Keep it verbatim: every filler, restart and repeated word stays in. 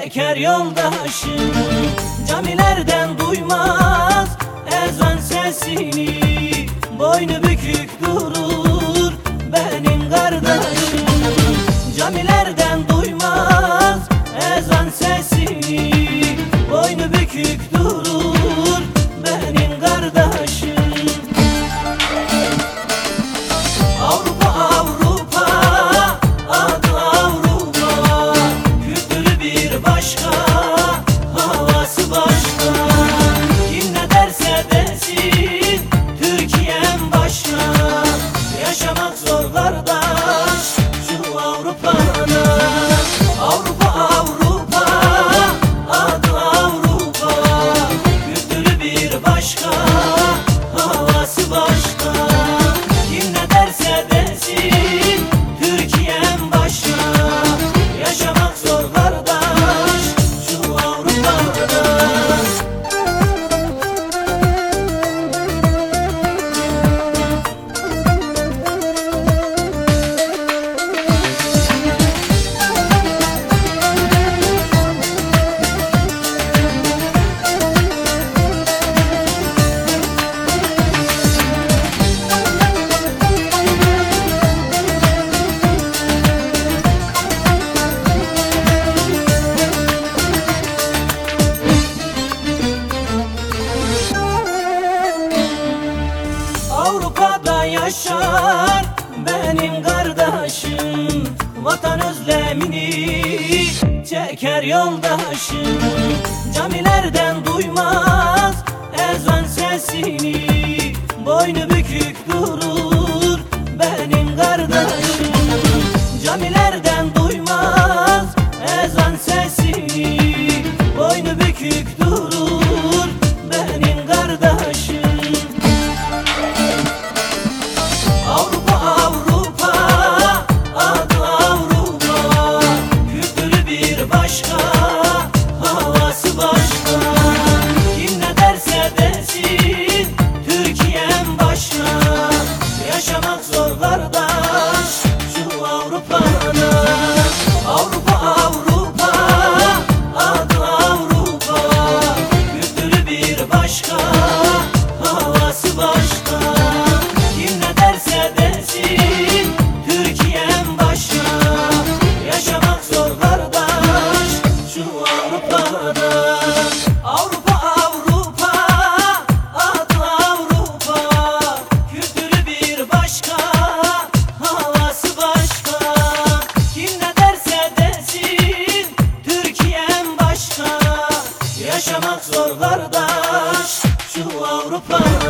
çeker yoldaşım. Camilerden duymaz ezan sesini, boynu bükük durur benim kardeşim. Camilerden duymaz ezan sesini, boynu bükük durur benim kardeşim. Avrupa Avrupa, adı Avrupa, kültürü bir başka, havası başka. Kim ne derse desin Türkiye'm başka, yaşamak zor kardeş şu Avrupa'da. Avrupa Avrupa, adı Avrupa, kültürü bir başka, havası başka. Kim ne derse desin Türkiye'm başka, yaşamak zor kardeş şu Avrupa'da. Avrupa'da yaşar benim kardeşim, vatan özlemini çeker yoldaşım. Camilerden duymaz ezan sesini, boynu bükük durur benim kardeşim. Camilerden duymaz ezan sesini, boynu bükük durur benim kardeşim. Avrupa Avrupa, adı Avrupa, kültürü bir başka, havası başka. Kim ne derse desin Türkiye'm başka, yaşamak zor kardeş şu Avrupa'da. Avrupa Avrupa, adı Avrupa, kültürü bir başka, havası başka. Kim ne derse desin Türkiye'm başka, yaşamak zor kardeş şu Avrupa'da. Avrupa Avrupa, adı Avrupa, kültürü bir başka, havası başka. Kim ne derse desin Türkiye'm başka, yaşamak zor kardeş şu Avrupa'da.